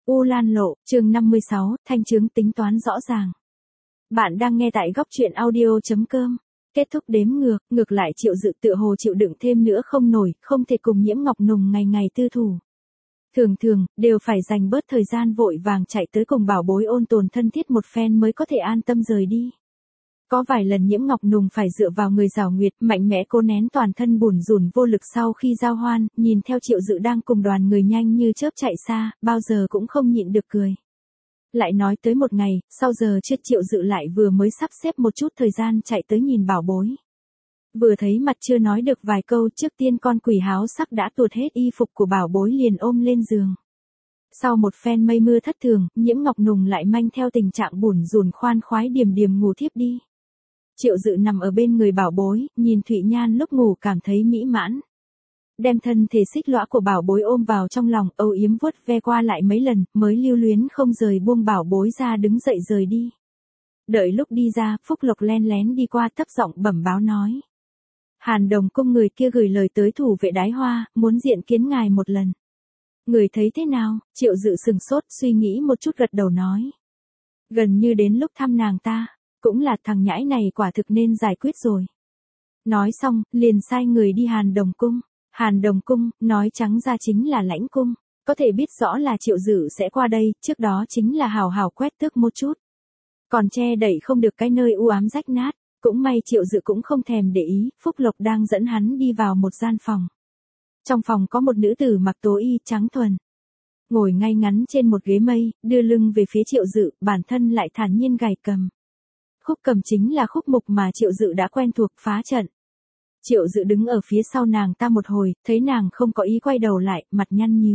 U Lan Lộ, chương 56, thanh chứng tính toán rõ ràng. Bạn đang nghe tại góc truyện audio.com. Kết thúc đếm ngược lại Triệu Dự tựa hồ chịu đựng thêm nữa không nổi, không thể cùng Nhiễm Ngọc Nùng ngày ngày tư thủ. Thường đều phải dành bớt thời gian vội vàng chạy tới cùng bảo bối ôn tồn thân thiết một phen mới có thể an tâm rời đi. Có vài lần Nhiễm Ngọc Nùng phải dựa vào người Giảo Nguyệt, mạnh mẽ cố nén toàn thân bủn rủn vô lực sau khi giao hoan, nhìn theo Triệu Dự đang cùng đoàn người nhanh như chớp chạy xa, bao giờ cũng không nhịn được cười. Lại nói tới một ngày, sau giờ trưa Triệu Dự lại vừa mới sắp xếp một chút thời gian chạy tới nhìn bảo bối. Vừa thấy mặt chưa nói được vài câu, trước tiên con quỷ háo sắc đã tuột hết y phục của bảo bối liền ôm lên giường. Sau một phen mây mưa thất thường, Nhiễm Ngọc Nùng lại manh theo tình trạng bủn rủn khoan khoái điềm ngủ thiếp đi. Triệu Dự nằm ở bên người bảo bối, nhìn Thụy Nhan lúc ngủ cảm thấy mỹ mãn. Đem thân thể xích lõa của bảo bối ôm vào trong lòng, âu yếm vuốt ve qua lại mấy lần, mới lưu luyến không rời buông bảo bối ra đứng dậy rời đi. Đợi lúc đi ra, Phúc Lộc len lén đi qua thấp giọng bẩm báo nói. Hàn Đồng cung người kia gửi lời tới thủ vệ Đái Hoa, muốn diện kiến ngài một lần. Người thấy thế nào? Triệu Dự sừng sốt suy nghĩ một chút gật đầu nói. Gần như đến lúc thăm nàng ta. Cũng là thằng nhãi này quả thực nên giải quyết rồi. Nói xong, liền sai người đi Hàn Đồng cung. Hàn Đồng cung, nói trắng ra chính là lãnh cung. Có thể biết rõ là Triệu Dự sẽ qua đây, trước đó chính là hào hào quét tước một chút. Còn che đậy không được cái nơi u ám rách nát. Cũng may Triệu Dự cũng không thèm để ý, Phúc Lộc đang dẫn hắn đi vào một gian phòng. Trong phòng có một nữ tử mặc tố y trắng thuần. Ngồi ngay ngắn trên một ghế mây, đưa lưng về phía Triệu Dự, bản thân lại thản nhiên gảy cầm. Khúc cầm chính là khúc mục mà Triệu Dự đã quen thuộc phá trận. Triệu Dự đứng ở phía sau nàng ta một hồi, thấy nàng không có ý quay đầu lại, mặt nhăn nhíu.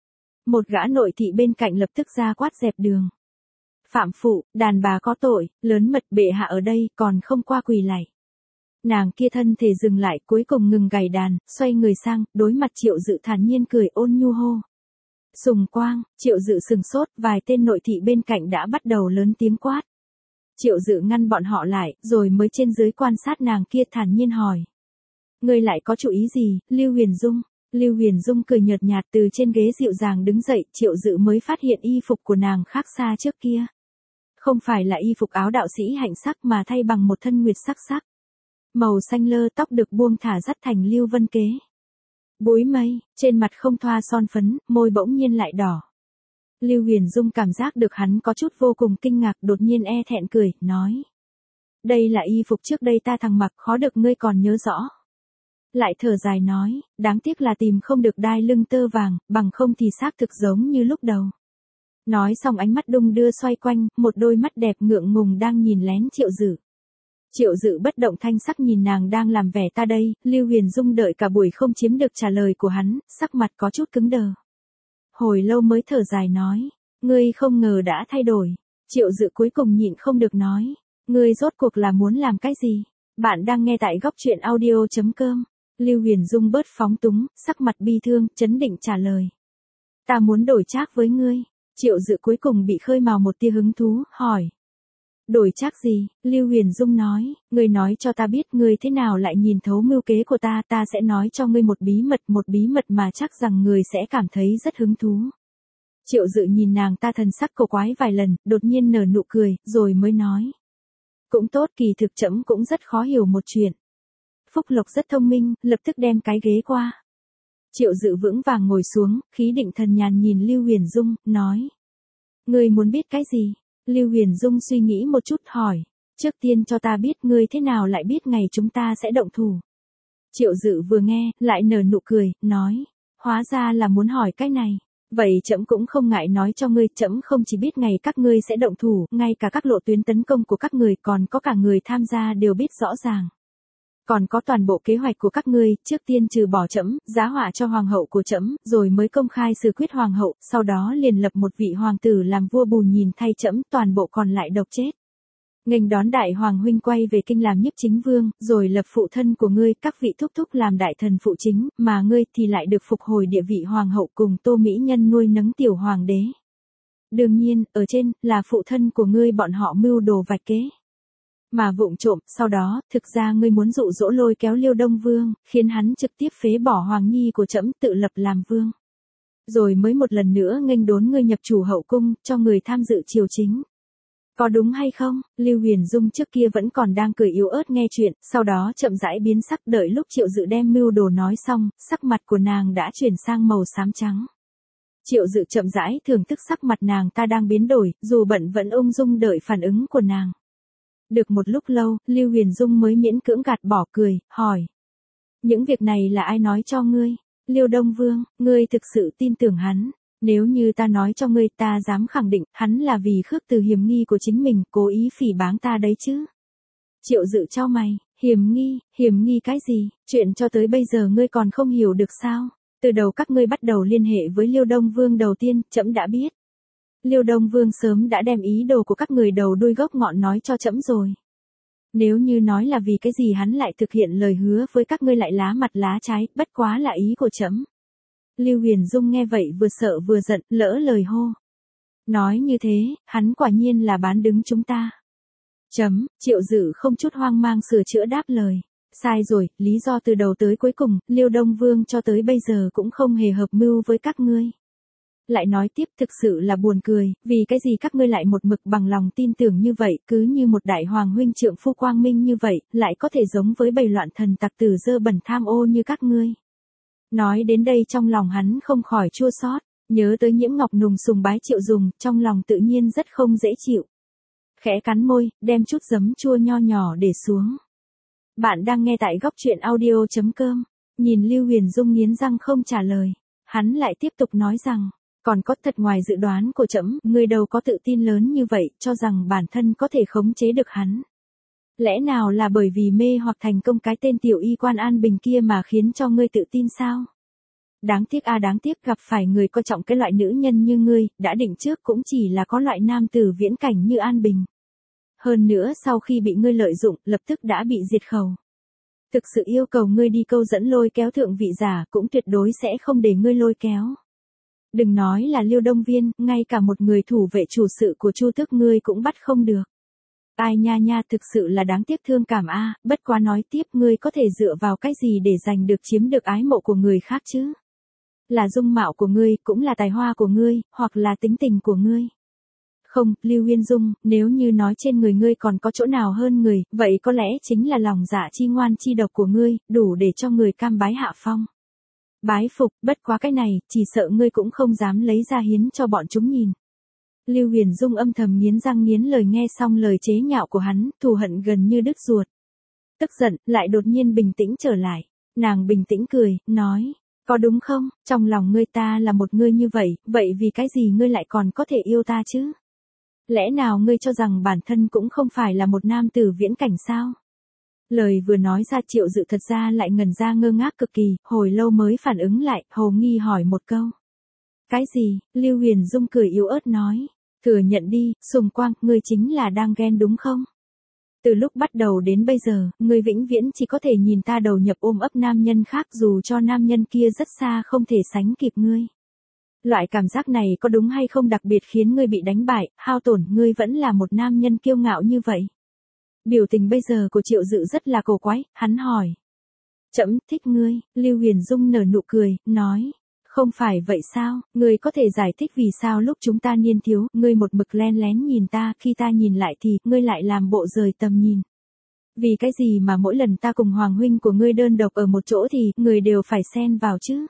Một gã nội thị bên cạnh lập tức ra quát dẹp đường. Phạm phụ, đàn bà có tội, lớn mật bệ hạ ở đây, còn không qua quỳ lạy. Nàng kia thân thể dừng lại, cuối cùng ngừng gảy đàn, xoay người sang, đối mặt Triệu Dự thản nhiên cười ôn nhu hô. Sùng Quang, Triệu Dự sừng sốt, vài tên nội thị bên cạnh đã bắt đầu lớn tiếng quát. Triệu Dự ngăn bọn họ lại, rồi mới trên dưới quan sát nàng kia thản nhiên hỏi. Ngươi lại có chủ ý gì, Lưu Huyền Dung? Lưu Huyền Dung cười nhợt nhạt từ trên ghế dịu dàng đứng dậy, Triệu Dự mới phát hiện y phục của nàng khác xa trước kia. Không phải là y phục áo đạo sĩ hạnh sắc mà thay bằng một thân nguyệt sắc sắc. Màu xanh lơ, tóc được buông thả dắt thành lưu vân kế. Búi mây, trên mặt không thoa son phấn, môi bỗng nhiên lại đỏ. Lưu Huyền Dung cảm giác được hắn có chút vô cùng kinh ngạc, đột nhiên e thẹn cười, nói. Đây là y phục trước đây ta thằng mặc, khó được ngươi còn nhớ rõ. Lại thở dài nói, đáng tiếc là tìm không được đai lưng tơ vàng, bằng không thì xác thực giống như lúc đầu. Nói xong ánh mắt đung đưa xoay quanh, một đôi mắt đẹp ngượng ngùng đang nhìn lén Triệu Dự. Triệu Dự bất động thanh sắc nhìn nàng đang làm vẻ ta đây, Lưu Huyền Dung đợi cả buổi không chiếm được trả lời của hắn, sắc mặt có chút cứng đờ. Hồi lâu mới thở dài nói, ngươi không ngờ đã thay đổi. Triệu Dự cuối cùng nhịn không được nói, ngươi rốt cuộc là muốn làm cái gì? Bạn đang nghe tại góc truyện audio.com. Lưu Huyền Dung bớt phóng túng, sắc mặt bi thương, chấn định trả lời. Ta muốn đổi trác với ngươi. Triệu Dự cuối cùng bị khơi mào một tia hứng thú, hỏi. Đổi trác gì? Lưu Huyền Dung nói, ngươi nói cho ta biết ngươi thế nào lại nhìn thấu mưu kế của ta, ta sẽ nói cho ngươi một bí mật mà chắc rằng ngươi sẽ cảm thấy rất hứng thú. Triệu Dự nhìn nàng ta thần sắc cổ quái vài lần, đột nhiên nở nụ cười, rồi mới nói. Cũng tốt, kỳ thực trẫm cũng rất khó hiểu một chuyện. Phúc Lộc rất thông minh, lập tức đem cái ghế qua. Triệu Dự vững vàng ngồi xuống, khí định thần nhàn nhìn Lưu Huyền Dung, nói. Ngươi muốn biết cái gì? Lưu Huyền Dung suy nghĩ một chút hỏi. Trước tiên cho ta biết ngươi thế nào lại biết ngày chúng ta sẽ động thủ. Triệu Dự vừa nghe, lại nở nụ cười, nói. Hóa ra là muốn hỏi cái này. Vậy trẫm cũng không ngại nói cho ngươi, trẫm không chỉ biết ngày các ngươi sẽ động thủ, ngay cả các lộ tuyến tấn công của các người, còn có cả người tham gia đều biết rõ ràng. Còn có toàn bộ kế hoạch của các ngươi, trước tiên trừ bỏ trẫm, giá họa cho hoàng hậu của trẫm, rồi mới công khai xử quyết hoàng hậu, sau đó liền lập một vị hoàng tử làm vua bù nhìn thay trẫm, toàn bộ còn lại độc chết. Nghênh đón đại hoàng huynh quay về kinh làm nhiếp chính vương, rồi lập phụ thân của ngươi, các vị thúc thúc làm đại thần phụ chính, mà ngươi thì lại được phục hồi địa vị hoàng hậu cùng Tô mỹ nhân nuôi nấng tiểu hoàng đế. Đương nhiên, ở trên, là phụ thân của ngươi bọn họ mưu đồ vạch kế. Mà vụng trộm, sau đó, thực ra ngươi muốn dụ dỗ lôi kéo Liêu Đông Vương, khiến hắn trực tiếp phế bỏ hoàng nhi của trẫm tự lập làm vương. Rồi mới một lần nữa nghênh đón ngươi nhập chủ hậu cung, cho người tham dự triều chính. Có đúng hay không? Lưu Huyền Dung trước kia vẫn còn đang cười yếu ớt nghe chuyện, sau đó chậm rãi biến sắc, đợi lúc Triệu Dự đem mưu đồ nói xong, sắc mặt của nàng đã chuyển sang màu xám trắng. Triệu Dự chậm rãi thưởng thức sắc mặt nàng ta đang biến đổi, dù bận vẫn ung dung đợi phản ứng của nàng. Được một lúc lâu, Lưu Huyền Dung mới miễn cưỡng gạt bỏ cười, hỏi. Những việc này là ai nói cho ngươi? Liêu Đông Vương, ngươi thực sự tin tưởng hắn? Nếu như ta nói cho ngươi, ta dám khẳng định, hắn là vì khước từ hiểm nghi của chính mình, cố ý phỉ báng ta đấy chứ. Triệu Dự chau mày, hiểm nghi cái gì? Chuyện cho tới bây giờ ngươi còn không hiểu được sao? Từ đầu các ngươi bắt đầu liên hệ với Liêu Đông Vương đầu tiên, trẫm đã biết. Liêu Đông Vương sớm đã đem ý đồ của các người đầu đuôi gốc ngọn nói cho trẫm rồi. Nếu như nói là vì cái gì hắn lại thực hiện lời hứa với các ngươi lại lá mặt lá trái, bất quá là ý của trẫm. Lưu Huyền Dung nghe vậy vừa sợ vừa giận, lỡ lời hô. Nói như thế, hắn quả nhiên là bán đứng chúng ta. Triệu Dự không chút hoang mang sửa chữa đáp lời. Sai rồi, lý do từ đầu tới cuối cùng, Liêu Đông Vương cho tới bây giờ cũng không hề hợp mưu với các ngươi. Lại nói tiếp, thực sự là buồn cười, vì cái gì các ngươi lại một mực bằng lòng tin tưởng như vậy, cứ như một đại hoàng huynh trượng phu quang minh như vậy, lại có thể giống với bầy loạn thần tặc tử dơ bẩn tham ô như các ngươi. Nói đến đây trong lòng hắn không khỏi chua xót, nhớ tới Nhiễm Ngọc Nùng sùng bái Triệu Dùng, trong lòng tự nhiên rất không dễ chịu. Khẽ cắn môi, đem chút giấm chua nho nhỏ để xuống. Bạn đang nghe tại góc truyện audio.com. Nhìn Lưu Huyền Dung nghiến răng không trả lời, hắn lại tiếp tục nói rằng, còn có thật ngoài dự đoán của trẫm, ngươi đâu có tự tin lớn như vậy, cho rằng bản thân có thể khống chế được hắn. Lẽ nào là bởi vì mê hoặc thành công cái tên tiểu y quan An Bình kia mà khiến cho ngươi tự tin sao? Đáng tiếc đáng tiếc, gặp phải người coi trọng cái loại nữ nhân như ngươi, đã định trước cũng chỉ là có loại nam tử viễn cảnh như An Bình. Hơn nữa sau khi bị ngươi lợi dụng, lập tức đã bị diệt khẩu. Thực sự yêu cầu ngươi đi câu dẫn lôi kéo thượng vị giả, cũng tuyệt đối sẽ không để ngươi lôi kéo. Đừng nói là Liêu Đông Viên, ngay cả một người thủ vệ chủ sự của Chu Tước ngươi cũng bắt không được. Ai nha, thực sự là đáng tiếc thương cảm bất quá nói tiếp, ngươi có thể dựa vào cái gì để giành được chiếm được ái mộ của người khác chứ? Là dung mạo của ngươi, cũng là tài hoa của ngươi, hoặc là tính tình của ngươi. Không, Lưu Huyên Dung, nếu như nói trên người ngươi còn có chỗ nào hơn người, vậy có lẽ chính là lòng dạ chi ngoan chi độc của ngươi, đủ để cho người cam bái hạ phong. Bái phục, bất quá cái này, chỉ sợ ngươi cũng không dám lấy ra hiến cho bọn chúng nhìn. Lưu Huyền Dung âm thầm nghiến răng nghiến lời nghe xong lời chế nhạo của hắn, thù hận gần như đứt ruột. Tức giận, lại đột nhiên bình tĩnh trở lại. Nàng bình tĩnh cười, nói, có đúng không, trong lòng ngươi ta là một ngươi như vậy, vậy vì cái gì ngươi lại còn có thể yêu ta chứ? Lẽ nào ngươi cho rằng bản thân cũng không phải là một nam tử viễn cảnh sao? Lời vừa nói ra Triệu Dự thật ra lại ngẩn ra ngơ ngác cực kỳ, hồi lâu mới phản ứng lại, hồ nghi hỏi một câu. Cái gì? Lưu Huyền Dung cười yếu ớt nói. Thừa nhận đi, Sùng Quang, ngươi chính là đang ghen đúng không? Từ lúc bắt đầu đến bây giờ, ngươi vĩnh viễn chỉ có thể nhìn ta đầu nhập ôm ấp nam nhân khác dù cho nam nhân kia rất xa không thể sánh kịp ngươi. Loại cảm giác này có đúng hay không đặc biệt khiến ngươi bị đánh bại, hao tổn, ngươi vẫn là một nam nhân kiêu ngạo như vậy. Biểu tình bây giờ của Triệu Dự rất là cổ quái, hắn hỏi. Trẫm thích ngươi, Lưu Huyền Dung nở nụ cười, nói. Không phải vậy sao, ngươi có thể giải thích vì sao lúc chúng ta niên thiếu, ngươi một mực len lén nhìn ta, khi ta nhìn lại thì, ngươi lại làm bộ rời tầm nhìn. Vì cái gì mà mỗi lần ta cùng hoàng huynh của ngươi đơn độc ở một chỗ thì, người đều phải xen vào chứ?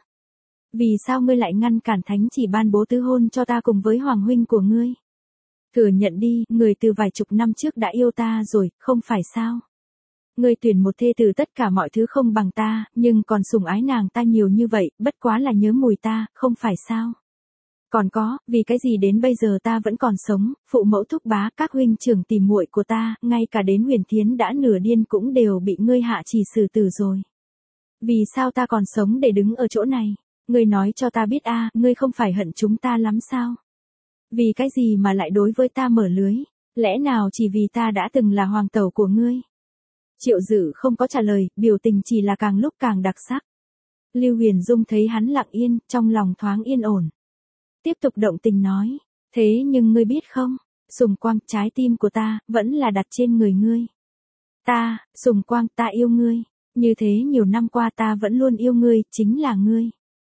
Vì sao ngươi lại ngăn cản thánh chỉ ban bố tứ hôn cho ta cùng với hoàng huynh của ngươi? Thừa nhận đi, người từ vài chục năm trước đã yêu ta rồi, không phải sao? Ngươi tuyển một thê tử tất cả mọi thứ không bằng ta, nhưng còn sủng ái nàng ta nhiều như vậy, bất quá là nhớ mùi ta, không phải sao? Còn có, vì cái gì đến bây giờ ta vẫn còn sống, phụ mẫu thúc bá, các huynh trưởng tìm muội của ta, ngay cả đến Huyền Thiến đã nửa điên cũng đều bị ngươi hạ chỉ xử tử rồi. Vì sao ta còn sống để đứng ở chỗ này? Ngươi nói cho ta biết ngươi không phải hận chúng ta lắm sao? Vì cái gì mà lại đối với ta mở lưới? Lẽ nào chỉ vì ta đã từng là hoàng tẩu của ngươi? Triệu Dự không có trả lời, biểu tình chỉ là càng lúc càng đặc sắc. Lưu Huyền Dung thấy hắn lặng yên, trong lòng thoáng yên ổn. Tiếp tục động tình nói, thế nhưng ngươi biết không, Sùng Quang, trái tim của ta, vẫn là đặt trên người ngươi. Ta, Sùng Quang, ta yêu ngươi, như thế nhiều năm qua ta vẫn luôn yêu ngươi, chính là ngươi.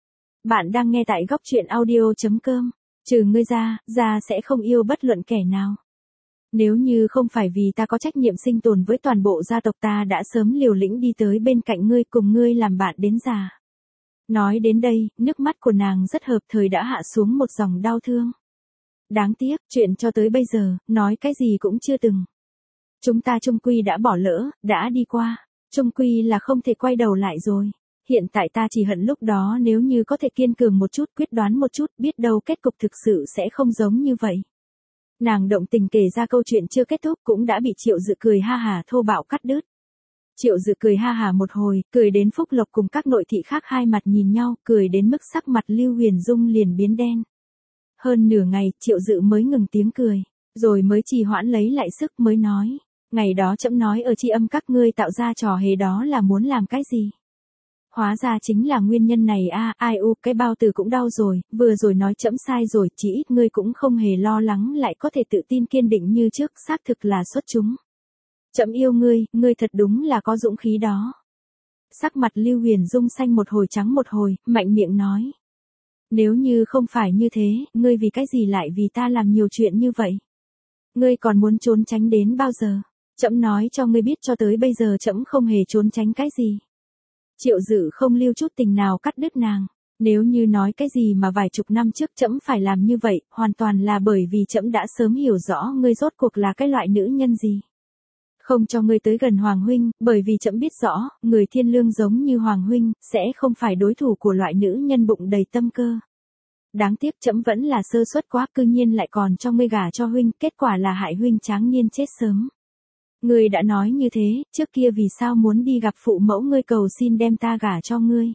Bạn đang nghe tại góc truyện audio.com. Trừ ngươi ra sẽ không yêu bất luận kẻ nào. Nếu như không phải vì ta có trách nhiệm sinh tồn với toàn bộ gia tộc, ta đã sớm liều lĩnh đi tới bên cạnh ngươi, cùng ngươi làm bạn đến già. Nói đến đây, nước mắt của nàng rất hợp thời đã hạ xuống một dòng đau thương. Đáng tiếc, chuyện cho tới bây giờ, nói cái gì cũng chưa từng. Chúng ta chung quy đã bỏ lỡ, đã đi qua. Chung quy là không thể quay đầu lại rồi. Hiện tại ta chỉ hận lúc đó nếu như có thể kiên cường một chút, quyết đoán một chút, biết đâu kết cục thực sự sẽ không giống như vậy. Nàng động tình kể ra câu chuyện chưa kết thúc cũng đã bị Triệu Dự cười ha hả thô bạo cắt đứt. Triệu Dự cười ha hả một hồi, cười đến Phúc Lộc cùng các nội thị khác hai mặt nhìn nhau, cười đến mức sắc mặt Lưu Huyền Dung liền biến đen. Hơn nửa ngày, Triệu Dự mới ngừng tiếng cười, rồi mới trì hoãn lấy lại sức mới nói, ngày đó trẫm nói ở tri âm các ngươi tạo ra trò hề đó là muốn làm cái gì? Hóa ra chính là nguyên nhân này a, ai u, cái bao tử cũng đau rồi, vừa rồi nói trẫm sai rồi, chỉ ít ngươi cũng không hề lo lắng, lại có thể tự tin kiên định như trước, xác thực là xuất chúng. Trẫm yêu ngươi thật đúng là có dũng khí đó. Sắc mặt Lưu Huyền Dung xanh một hồi trắng một hồi, mạnh miệng nói. Nếu như không phải như thế, ngươi vì cái gì lại vì ta làm nhiều chuyện như vậy? Ngươi còn muốn trốn tránh đến bao giờ? Trẫm nói cho ngươi biết cho tới bây giờ trẫm không hề trốn tránh cái gì. Triệu Dự không lưu chút tình nào cắt đứt nàng. Nếu như nói cái gì mà vài chục năm trước trẫm phải làm như vậy, hoàn toàn là bởi vì trẫm đã sớm hiểu rõ ngươi rốt cuộc là cái loại nữ nhân gì. Không cho ngươi tới gần Hoàng huynh, bởi vì trẫm biết rõ, người thiên lương giống như Hoàng huynh, sẽ không phải đối thủ của loại nữ nhân bụng đầy tâm cơ. Đáng tiếc trẫm vẫn là sơ suất quá, cư nhiên lại còn cho ngươi gả cho huynh, kết quả là hại huynh tráng niên chết sớm. Ngươi đã nói như thế, trước kia vì sao muốn đi gặp phụ mẫu ngươi cầu xin đem ta gả cho ngươi?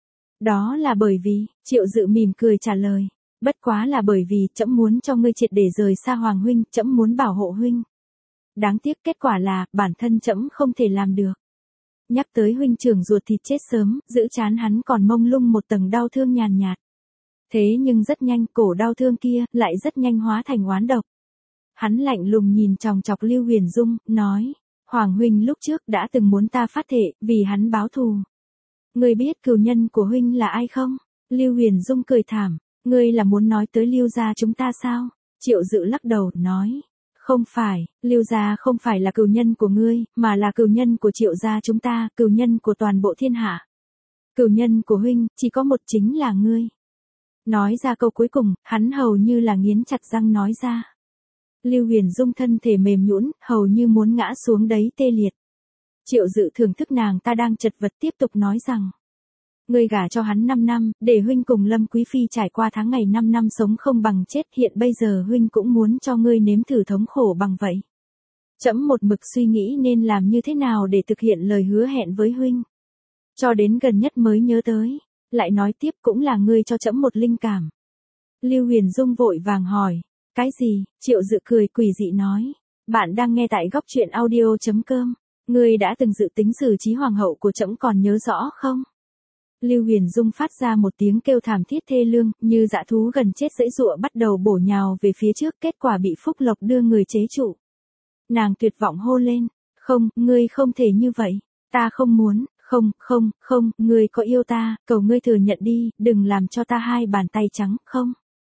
Đó là bởi vì, Triệu Dự mỉm cười trả lời, bất quá là bởi vì trẫm muốn cho ngươi triệt để rời xa Hoàng huynh, trẫm muốn bảo hộ huynh. Đáng tiếc kết quả là, bản thân trẫm không thể làm được. Nhắc tới huynh trưởng ruột thịt chết sớm, giữ trán hắn còn mông lung một tầng đau thương nhàn nhạt. Thế nhưng rất nhanh, cổ đau thương kia, lại rất nhanh hóa thành oán độc. Hắn lạnh lùng nhìn chòng chọc Lưu Huyền Dung, nói, Hoàng huynh lúc trước đã từng muốn ta phát thệ, vì hắn báo thù. Ngươi biết cừu nhân của huynh là ai không? Lưu Huyền Dung cười thảm, ngươi là muốn nói tới Lưu gia chúng ta sao? Triệu Dự lắc đầu, nói, không phải, Lưu gia không phải là cừu nhân của ngươi, mà là cừu nhân của Triệu gia chúng ta, cừu nhân của toàn bộ thiên hạ. Cừu nhân của huynh, chỉ có một, chính là ngươi. Nói ra câu cuối cùng, hắn hầu như là nghiến chặt răng nói ra. Lưu Huyền Dung thân thể mềm nhũn, hầu như muốn ngã xuống đấy tê liệt. Triệu Dự thưởng thức nàng ta đang chật vật tiếp tục nói rằng. Ngươi gả cho hắn 5 năm, để huynh cùng Lâm Quý Phi trải qua tháng ngày 5 năm sống không bằng chết, hiện bây giờ huynh cũng muốn cho ngươi nếm thử thống khổ bằng vậy. Trẫm một mực suy nghĩ nên làm như thế nào để thực hiện lời hứa hẹn với huynh. Cho đến gần nhất mới nhớ tới, lại nói tiếp cũng là ngươi cho trẫm một linh cảm. Lưu Huyền Dung vội vàng hỏi. Cái gì? Triệu Dự cười quỷ dị nói. Bạn đang nghe tại góc truyện audio.com. Ngươi đã từng dự tính xử trí hoàng hậu của trẫm còn nhớ rõ không? Lưu Huyền Dung phát ra một tiếng kêu thảm thiết thê lương, như dã thú gần chết giãy giụa bắt đầu bổ nhào về phía trước, kết quả bị Phúc Lộc đưa người chế trụ. Nàng tuyệt vọng hô lên. Không, ngươi không thể như vậy. Ta không muốn, không, ngươi có yêu ta, cầu ngươi thừa nhận đi, đừng làm cho ta hai bàn tay trắng, không.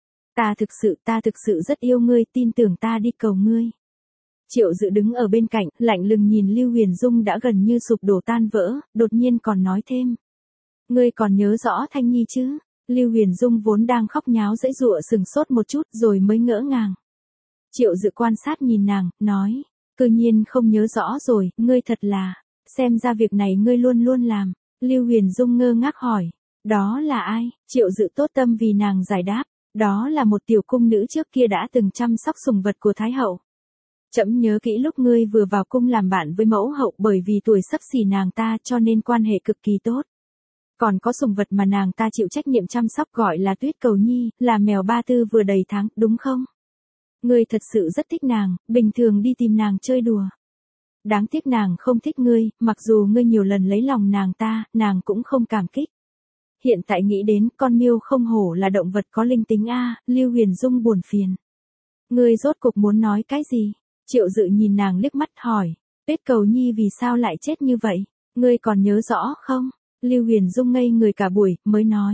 Ta thực sự rất yêu ngươi, tin tưởng ta đi, cầu ngươi. Triệu Dự đứng ở bên cạnh, lạnh lùng nhìn Lưu Huyền Dung đã gần như sụp đổ tan vỡ, đột nhiên còn nói thêm. Ngươi còn nhớ rõ Thanh Nhi chứ? Lưu Huyền Dung vốn đang khóc nháo giãy giụa sừng sốt một chút rồi mới ngỡ ngàng. Triệu Dự quan sát nhìn nàng, nói, cư nhiên không nhớ rõ rồi, ngươi thật là, xem ra việc này ngươi luôn luôn làm. Lưu Huyền Dung ngơ ngác hỏi, đó là ai? Triệu Dự tốt tâm vì nàng giải đáp. Đó là một tiểu cung nữ trước kia đã từng chăm sóc sùng vật của Thái hậu. Trẫm nhớ kỹ lúc ngươi vừa vào cung làm bạn với mẫu hậu, bởi vì tuổi xấp xỉ nàng ta cho nên quan hệ cực kỳ tốt. Còn có sùng vật mà nàng ta chịu trách nhiệm chăm sóc gọi là Tuyết Cầu Nhi, là mèo Ba Tư vừa đầy tháng, đúng không? Ngươi thật sự rất thích nàng, bình thường đi tìm nàng chơi đùa. Đáng tiếc nàng không thích ngươi, mặc dù ngươi nhiều lần lấy lòng nàng ta, nàng cũng không cảm kích. Hiện tại nghĩ đến, con miêu không hổ là động vật có linh tính a. Lưu Huyền Dung buồn phiền. Ngươi rốt cuộc muốn nói cái gì? Triệu Dự nhìn nàng liếc mắt hỏi, Tuyết Cầu Nhi vì sao lại chết như vậy? Ngươi còn nhớ rõ không? Lưu Huyền Dung ngây người cả buổi, mới nói,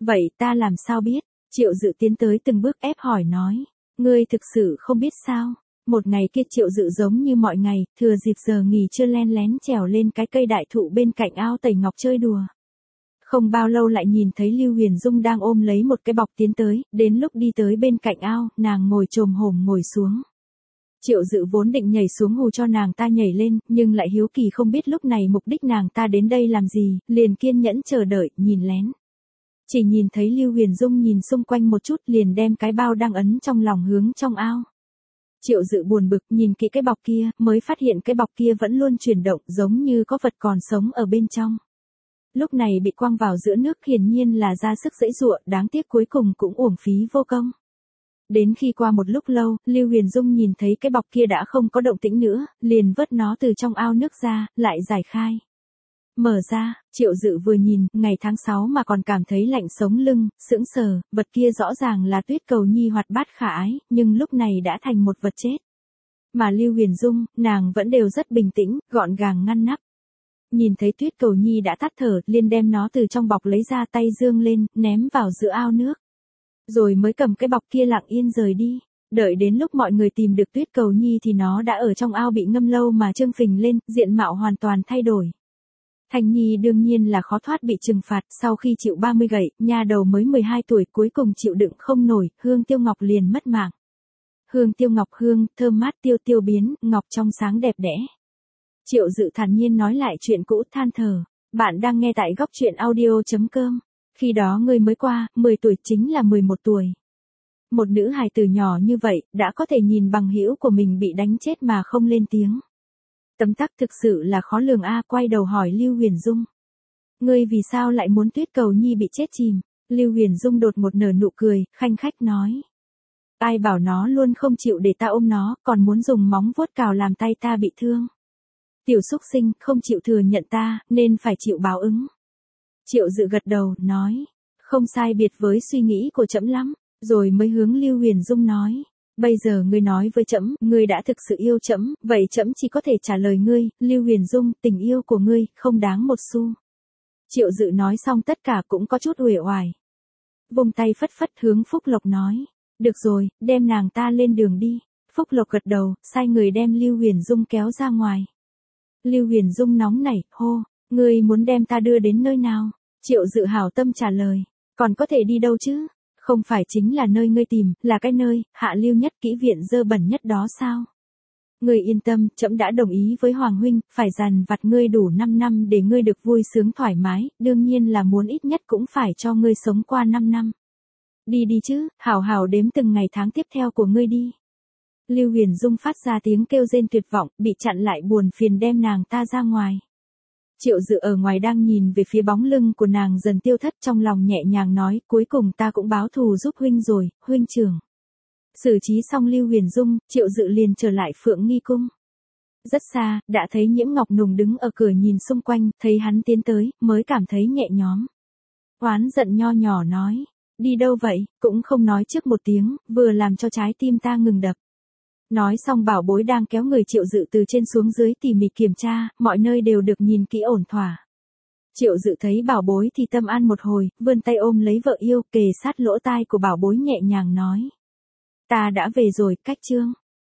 Vậy ta làm sao biết? Triệu Dự tiến tới từng bước ép hỏi nói. Ngươi thực sự không biết sao? Một ngày kia Triệu Dự giống như mọi ngày, thừa dịp giờ nghỉ trưa len lén trèo lên cái cây đại thụ bên cạnh ao tẩy ngọc chơi đùa. Không bao lâu lại nhìn thấy Lưu Huyền Dung đang ôm lấy một cái bọc tiến tới, đến lúc đi tới bên cạnh ao, nàng ngồi chồm hổm ngồi xuống. Triệu Dự vốn định nhảy xuống hù cho nàng ta nhảy lên, nhưng lại hiếu kỳ không biết lúc này mục đích nàng ta đến đây làm gì, liền kiên nhẫn chờ đợi, nhìn lén. Chỉ nhìn thấy Lưu Huyền Dung nhìn xung quanh một chút liền đem cái bao đang ấn trong lòng hướng trong ao. Triệu Dự buồn bực nhìn kỹ cái bọc kia, mới phát hiện cái bọc kia vẫn luôn chuyển động giống như có vật còn sống ở bên trong. Lúc này bị quăng vào giữa nước hiển nhiên là ra sức giãy giụa, đáng tiếc cuối cùng cũng uổng phí vô công. Đến khi qua một lúc lâu, Lưu Huyền Dung nhìn thấy cái bọc kia đã không có động tĩnh nữa, liền vớt nó từ trong ao nước ra, lại giải khai. Mở ra, Triệu Dự vừa nhìn, ngày tháng 6 mà còn cảm thấy lạnh sống lưng, sững sờ, vật kia rõ ràng là Tuyết Cầu Nhi hoạt bát khả ái, nhưng lúc này đã thành một vật chết. Mà Lưu Huyền Dung, nàng vẫn đều rất bình tĩnh, gọn gàng ngăn nắp. Nhìn thấy Tuyết Cầu Nhi đã tắt thở, liền đem nó từ trong bọc lấy ra tay dương lên, ném vào giữa ao nước. Rồi mới cầm cái bọc kia lặng yên rời đi. Đợi đến lúc mọi người tìm được Tuyết Cầu Nhi thì nó đã ở trong ao bị ngâm lâu mà trương phình lên, diện mạo hoàn toàn thay đổi. Thành Nhi đương nhiên là khó thoát bị trừng phạt, sau khi chịu 30 gậy, nha đầu mới 12 tuổi cuối cùng chịu đựng không nổi, Hương Tiêu Ngọc liền mất mạng. Hương Tiêu Ngọc hương, thơm mát tiêu tiêu biến, ngọc trong sáng đẹp đẽ. Triệu Dự thản nhiên nói lại chuyện cũ than thở. Bạn đang nghe tại góc truyện audio.com. Khi đó ngươi mới qua, 10 tuổi chính là 11 tuổi. Một nữ hài tử nhỏ như vậy, đã có thể nhìn bằng hữu của mình bị đánh chết mà không lên tiếng. Tấm tắc thực sự là khó lường a. Quay đầu hỏi Lưu Huyền Dung. Ngươi vì sao lại muốn Tuyết Cầu Nhi bị chết chìm? Lưu Huyền Dung đột một nở nụ cười, khanh khách nói. Ai bảo nó luôn không chịu để ta ôm nó, còn muốn dùng móng vuốt cào làm tay ta bị thương. Tiểu xúc sinh, không chịu thừa nhận ta, nên phải chịu báo ứng. Triệu Dự gật đầu, nói. Không sai biệt với suy nghĩ của trẫm lắm, rồi mới hướng Lưu Huyền Dung nói. Bây giờ ngươi nói với trẫm, ngươi đã thực sự yêu trẫm, vậy trẫm chỉ có thể trả lời ngươi, Lưu Huyền Dung, tình yêu của ngươi, không đáng một xu. Triệu Dự nói xong tất cả cũng có chút uể oải. Vung tay phất phất hướng Phúc Lộc nói. Được rồi, đem nàng ta lên đường đi. Phúc Lộc gật đầu, sai người đem Lưu Huyền Dung kéo ra ngoài. Lưu Huyền Dung nóng nảy, hô, ngươi muốn đem ta đưa đến nơi nào? Triệu Dự hảo tâm trả lời, còn có thể đi đâu chứ? Không phải chính là nơi ngươi tìm, là cái nơi, hạ lưu nhất kỹ viện dơ bẩn nhất đó sao? Ngươi yên tâm, trẫm đã đồng ý với Hoàng huynh, phải dằn vặt ngươi đủ 5 năm để ngươi được vui sướng thoải mái, đương nhiên là muốn ít nhất cũng phải cho ngươi sống qua 5 năm. Đi đi chứ, hảo hảo đếm từng ngày tháng tiếp theo của ngươi đi. Lưu Huyền Dung phát ra tiếng kêu rên tuyệt vọng, bị chặn lại buồn phiền đem nàng ta ra ngoài. Triệu Dự ở ngoài đang nhìn về phía bóng lưng của nàng dần tiêu thất, trong lòng nhẹ nhàng nói, cuối cùng ta cũng báo thù giúp huynh rồi, huynh trưởng. Xử trí xong Lưu Huyền Dung, Triệu Dự liền trở lại Phượng Nghi Cung. Rất xa, đã thấy Nhiễm Ngọc Nùng đứng ở cửa nhìn xung quanh, thấy hắn tiến tới, mới cảm thấy nhẹ nhõm. Oán giận nho nhỏ nói, đi đâu vậy, cũng không nói trước một tiếng, vừa làm cho trái tim ta ngừng đập. Nói xong bảo bối đang kéo người Triệu Dự từ trên xuống dưới tỉ mỉ kiểm tra, mọi nơi đều được nhìn kỹ ổn thỏa. Triệu Dự thấy bảo bối thì tâm an một hồi, vươn tay ôm lấy vợ yêu, kề sát lỗ tai của bảo bối nhẹ nhàng nói. Ta đã về rồi, cách chương.